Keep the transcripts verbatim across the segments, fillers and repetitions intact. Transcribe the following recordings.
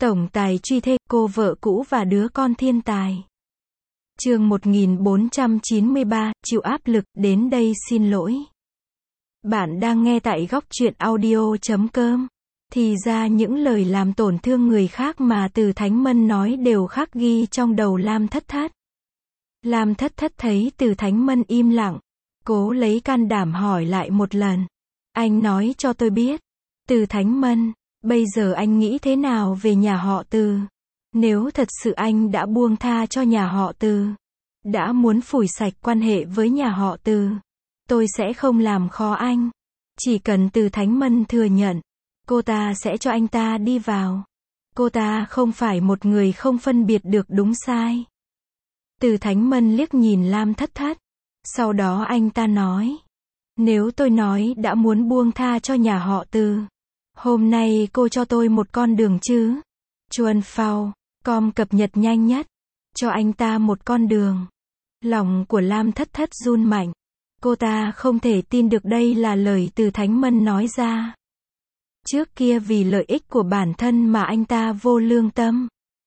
Tổng tài truy thê, cô vợ cũ và đứa con thiên tài. Chương một nghìn bốn trăm chín mươi ba, chịu áp lực, đến đây xin lỗi. Bạn đang nghe tại góc truyện audio chấm com. Thì ra những lời làm tổn thương người khác mà Từ Thánh Mân nói đều khắc ghi trong đầu Lam Thất Thất. Lam Thất Thất thấy Từ Thánh Mân im lặng, cố lấy can đảm hỏi lại một lần. Anh nói cho tôi biết, Từ Thánh Mân, bây giờ anh nghĩ thế nào về nhà họ Từ? Nếu thật sự anh đã buông tha cho nhà họ Từ, đã muốn phủi sạch quan hệ với nhà họ Từ, tôi sẽ không làm khó anh. Chỉ cần Từ Thánh Mân thừa nhận, cô ta sẽ cho anh ta đi vào. Cô ta không phải một người không phân biệt được đúng sai. Từ Thánh Mân liếc nhìn Lam Thất Thất. Sau đó anh ta nói, nếu tôi nói đã muốn buông tha cho nhà họ Từ, hôm nay cô cho tôi một con đường chứ? Chuan Phao, com cập nhật nhanh nhất. Cho anh ta một con đường. Lòng của Lam Thất Thất run mạnh. Cô ta không thể tin được đây là lời Từ Thánh Mân nói ra. Trước kia vì lợi ích của bản thân mà anh ta vô lương tâm,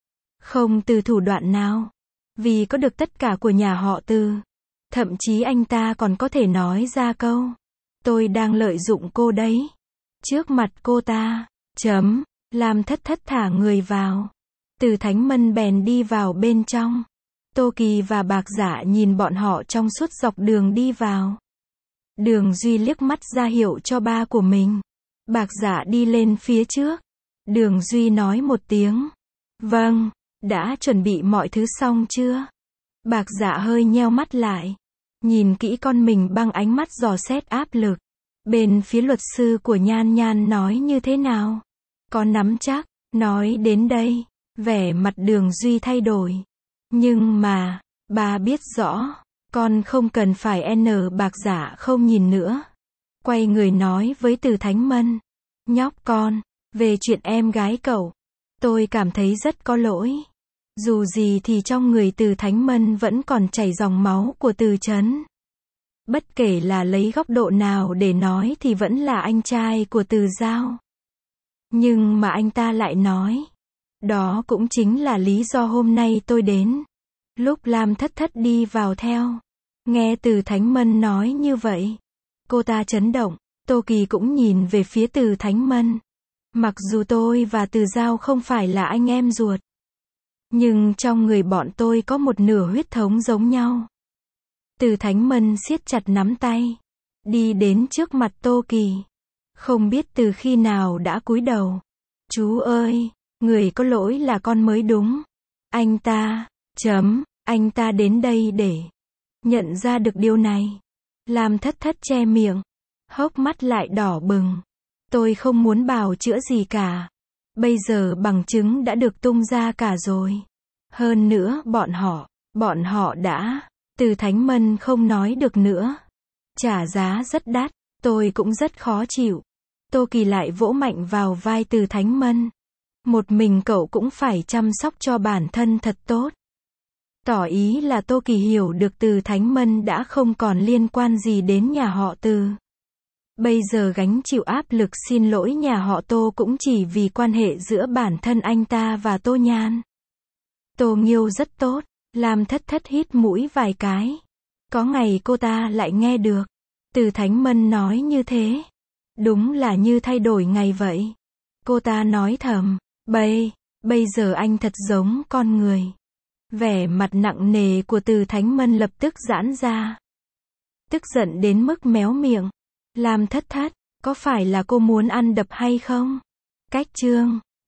không từ thủ đoạn nào, vì có được tất cả của nhà họ Từ. Thậm chí anh ta còn có thể nói ra câu, tôi đang lợi dụng cô đấy. Trước mặt cô ta, chấm, Lam Thất Thất thả người vào. Từ Thánh Mân bèn đi vào bên trong. Tô Kỳ và Bạc Dạ nhìn bọn họ trong suốt dọc đường đi vào. Đường Duy liếc mắt ra hiệu cho ba của mình. Bạc Dạ đi lên phía trước. Đường Duy nói một tiếng. Vâng, đã chuẩn bị mọi thứ xong chưa? Bạc Dạ hơi nheo mắt lại. Nhìn kỹ con mình bằng ánh mắt dò xét áp lực. Bên phía luật sư của Nhan Nhan nói như thế nào? Có nắm chắc, nói đến đây, vẻ mặt Đường Duy thay đổi. Nhưng mà, bà biết rõ, con không cần phải n. Bạc Dạ không nhìn nữa. Quay người nói với Từ Thánh Mân. Nhóc con, về chuyện em gái cậu, tôi cảm thấy rất có lỗi. Dù gì thì trong người Từ Thánh Mân vẫn còn chảy dòng máu của Từ Chấn. Bất kể là lấy góc độ nào để nói thì vẫn là anh trai của Từ Giao. Nhưng mà anh ta lại nói, đó cũng chính là lý do hôm nay tôi đến. Lúc Lam Thất Thất đi vào theo, nghe Từ Thánh Mân nói như vậy, cô ta chấn động. Tô Kỳ cũng nhìn về phía Từ Thánh Mân. Mặc dù tôi và Từ Giao không phải là anh em ruột, nhưng trong người bọn tôi có một nửa huyết thống giống nhau. Từ Thánh Mân siết chặt nắm tay, đi đến trước mặt Tô Kỳ. Không biết từ khi nào đã cúi đầu. Chú ơi, người có lỗi là con mới đúng. Anh ta, chấm, anh ta đến đây để nhận ra được điều này. Lam Thất Thất che miệng, hốc mắt lại đỏ bừng. Tôi không muốn bào chữa gì cả. Bây giờ bằng chứng đã được tung ra cả rồi. Hơn nữa bọn họ, bọn họ đã, Từ Thánh Mân không nói được nữa. Trả giá rất đắt, tôi cũng rất khó chịu. Tô Kỳ lại vỗ mạnh vào vai Từ Thánh Mân. Một mình cậu cũng phải chăm sóc cho bản thân thật tốt. Tỏ ý là Tô Kỳ hiểu được Từ Thánh Mân đã không còn liên quan gì đến nhà họ Từ. Bây giờ gánh chịu áp lực xin lỗi nhà họ Tô cũng chỉ vì quan hệ giữa bản thân anh ta và Tô Nhan. Tô Nghiêu rất tốt. Lam Thất Thất hít mũi vài cái. Có ngày cô ta lại nghe được Từ Thánh Mân nói như thế. Đúng là như thay đổi ngày vậy. Cô ta nói thầm, bây, bây giờ anh thật giống con người. Vẻ mặt nặng nề của Từ Thánh Mân lập tức giãn ra. Tức giận đến mức méo miệng. Lam Thất Thất, có phải là cô muốn ăn đập hay không? Cách chương